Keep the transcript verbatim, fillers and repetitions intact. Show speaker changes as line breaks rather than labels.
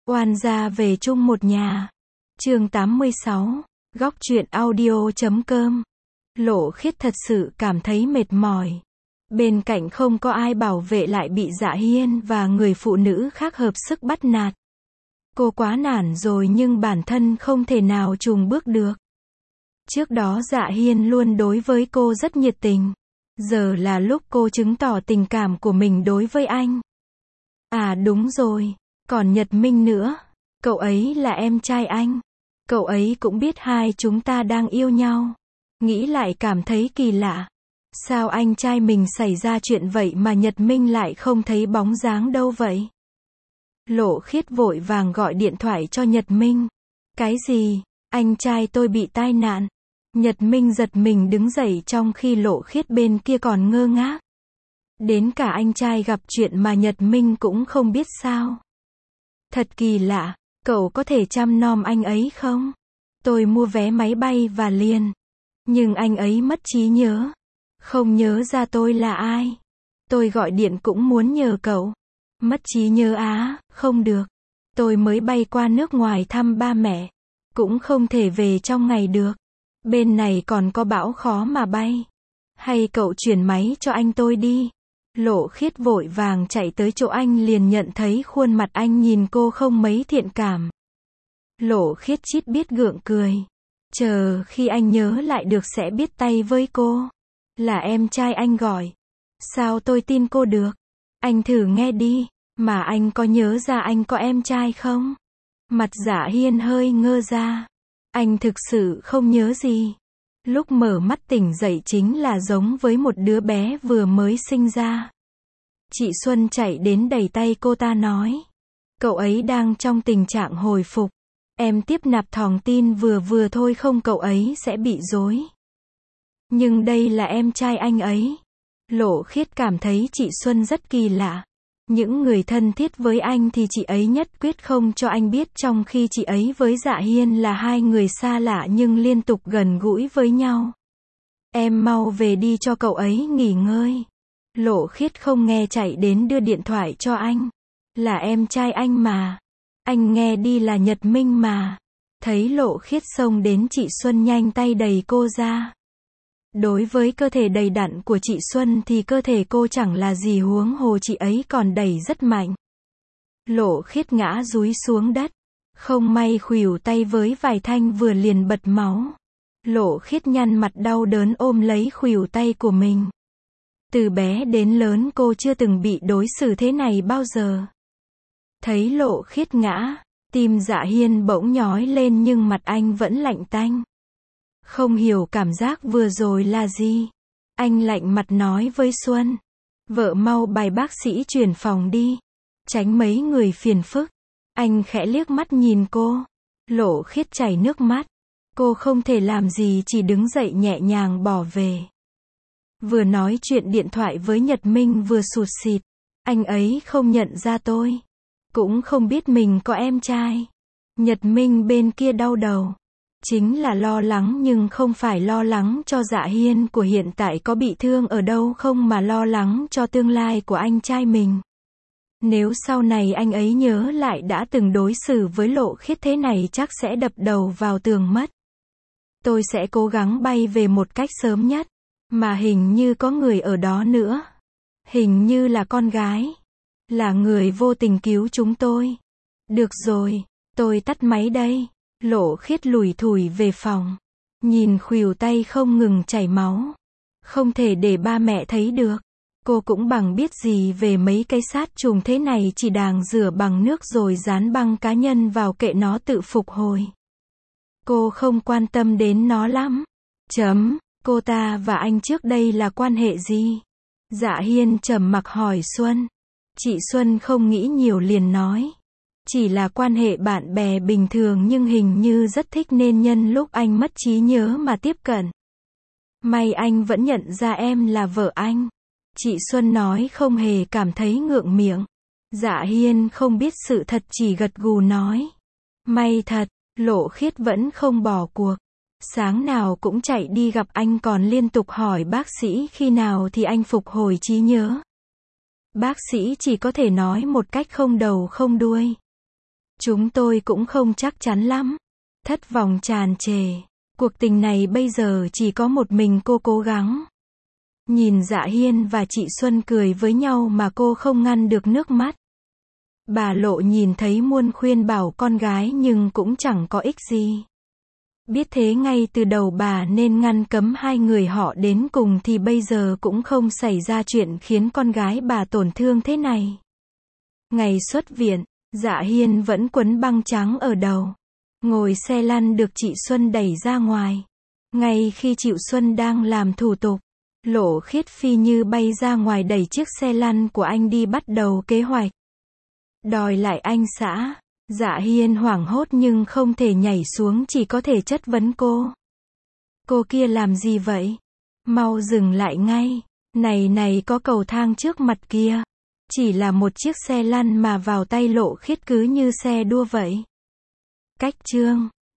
Oan gia về chung một nhà. Chương tám mươi sáu. Góc truyện audio chấm com. Lộ Khiết thật sự cảm thấy mệt mỏi. Bên cạnh không có ai bảo vệ lại bị Dạ Hiên và người phụ nữ khác hợp sức bắt nạt. Cô quá nản rồi nhưng bản thân không thể nào chùn bước được. Trước đó Dạ Hiên luôn đối với cô rất nhiệt tình. Giờ là lúc cô chứng tỏ tình cảm của mình đối với anh. À đúng rồi, còn Nhật Minh nữa. Cậu ấy là em trai anh. Cậu ấy cũng biết hai chúng ta đang yêu nhau. Nghĩ lại cảm thấy kỳ lạ. Sao anh trai mình xảy ra chuyện vậy mà Nhật Minh lại không thấy bóng dáng đâu vậy? Lộ Khiết vội vàng gọi điện thoại cho Nhật Minh. Cái gì? Anh trai tôi bị tai nạn. Nhật Minh giật mình đứng dậy trong khi Lộ Khiết bên kia còn ngơ ngác. Đến cả anh trai gặp chuyện mà Nhật Minh cũng không biết sao. Thật kỳ lạ, cậu có thể chăm nom anh ấy không? Tôi mua vé máy bay và liền. Nhưng anh ấy mất trí nhớ. Không nhớ ra tôi là ai. Tôi gọi điện cũng muốn nhờ cậu. Mất trí nhớ á, không được. Tôi mới bay qua nước ngoài thăm ba mẹ. Cũng không thể về trong ngày được. Bên này còn có bão khó mà bay. Hay cậu chuyển máy cho anh tôi đi. Lộ Khiết vội vàng chạy tới chỗ anh liền nhận thấy khuôn mặt anh nhìn cô không mấy thiện cảm. Lộ Khiết chít biết gượng cười. Chờ khi anh nhớ lại được sẽ biết tay với cô. Là em trai anh gọi. Sao tôi tin cô được? Anh thử nghe đi. Mà anh có nhớ ra anh có em trai không? Mặt Dạ Hiên hơi ngơ ra. Anh thực sự không nhớ gì. Lúc mở mắt tỉnh dậy chính là giống với một đứa bé vừa mới sinh ra. Chị Xuân chạy đến đẩy tay cô ta nói. Cậu ấy đang trong tình trạng hồi phục. Em tiếp nạp thòng tin vừa vừa thôi không cậu ấy sẽ bị rối. Nhưng đây là em trai anh ấy. Lộ Khiết cảm thấy chị Xuân rất kỳ lạ. Những người thân thiết với anh thì chị ấy nhất quyết không cho anh biết trong khi chị ấy với Dạ Hiên là hai người xa lạ nhưng liên tục gần gũi với nhau. Em mau về đi cho cậu ấy nghỉ ngơi. Lộ Khiết không nghe chạy đến đưa điện thoại cho anh. Là em trai anh mà. Anh nghe đi là Nhật Minh mà. Thấy Lộ Khiết xông đến chị Xuân nhanh tay đẩy cô ra. Đối với cơ thể đầy đặn của chị Xuân thì cơ thể cô chẳng là gì huống hồ chị ấy còn đẩy rất mạnh. Lộ Khiết ngã dúi xuống đất. Không may khuỷu tay với vài thanh vừa liền bật máu. Lộ Khiết nhăn mặt đau đớn ôm lấy khuỷu tay của mình. Từ bé đến lớn cô chưa từng bị đối xử thế này bao giờ. Thấy Lộ Khiết ngã, tim Dạ Hiên bỗng nhói lên nhưng mặt anh vẫn lạnh tanh. Không hiểu cảm giác vừa rồi là gì. Anh lạnh mặt nói với Xuân. Vợ mau bày bác sĩ chuyển phòng đi. Tránh mấy người phiền phức. Anh khẽ liếc mắt nhìn cô. Lộ Khiết chảy nước mắt. Cô không thể làm gì chỉ đứng dậy nhẹ nhàng bỏ về. Vừa nói chuyện điện thoại với Nhật Minh vừa sụt sịt. Anh ấy không nhận ra tôi. Cũng không biết mình có em trai. Nhật Minh bên kia đau đầu. Chính là lo lắng nhưng không phải lo lắng cho Dạ Hiên của hiện tại có bị thương ở đâu không mà lo lắng cho tương lai của anh trai mình. Nếu sau này anh ấy nhớ lại đã từng đối xử với Lộ Khiết thế này chắc sẽ đập đầu vào tường mất. Tôi sẽ cố gắng bay về một cách sớm nhất. Mà hình như có người ở đó nữa. Hình như là con gái. Là người vô tình cứu chúng tôi. Được rồi, tôi tắt máy đây. Lộ Khiết lủi thủi về phòng. Nhìn khuỷu tay không ngừng chảy máu. Không thể để ba mẹ thấy được. Cô cũng bằng biết gì về mấy cái sát trùng thế này chỉ đàng rửa bằng nước rồi dán băng cá nhân vào kệ nó tự phục hồi. Cô không quan tâm đến nó lắm. Chấm, cô ta và anh trước đây là quan hệ gì? Dạ Hiên trầm mặc hỏi Xuân. Chị Xuân không nghĩ nhiều liền nói. Chỉ là quan hệ bạn bè bình thường nhưng hình như rất thích nên nhân lúc anh mất trí nhớ mà tiếp cận. May anh vẫn nhận ra em là vợ anh. Chị Xuân nói không hề cảm thấy ngượng miệng. Dạ Hiên không biết sự thật chỉ gật gù nói. May thật, Lộ Khiết vẫn không bỏ cuộc. Sáng nào cũng chạy đi gặp anh còn liên tục hỏi bác sĩ khi nào thì anh phục hồi trí nhớ. Bác sĩ chỉ có thể nói một cách không đầu không đuôi. Chúng tôi cũng không chắc chắn lắm. Thất vọng tràn trề. Cuộc tình này bây giờ chỉ có một mình cô cố gắng. Nhìn Dạ Hiên và chị Xuân cười với nhau mà cô không ngăn được nước mắt. Bà Lộ nhìn thấy muốn khuyên bảo con gái nhưng cũng chẳng có ích gì. Biết thế ngay từ đầu bà nên ngăn cấm hai người họ đến cùng thì bây giờ cũng không xảy ra chuyện khiến con gái bà tổn thương thế này. Ngày xuất viện, Dạ Hiên vẫn quấn băng trắng ở đầu. Ngồi xe lăn được chị Xuân đẩy ra ngoài. Ngay khi chị Xuân đang làm thủ tục, Lộ Khiết phi như bay ra ngoài đẩy chiếc xe lăn của anh đi bắt đầu kế hoạch. Đòi lại anh xã. Dạ Hiên hoảng hốt nhưng không thể nhảy xuống, chỉ có thể chất vấn cô. Cô kia làm gì vậy? Mau dừng lại ngay. Này này, có cầu thang trước mặt kia. Chỉ là một chiếc xe lăn mà vào tay Lộ Khiết cứ như xe đua vậy. Cách chương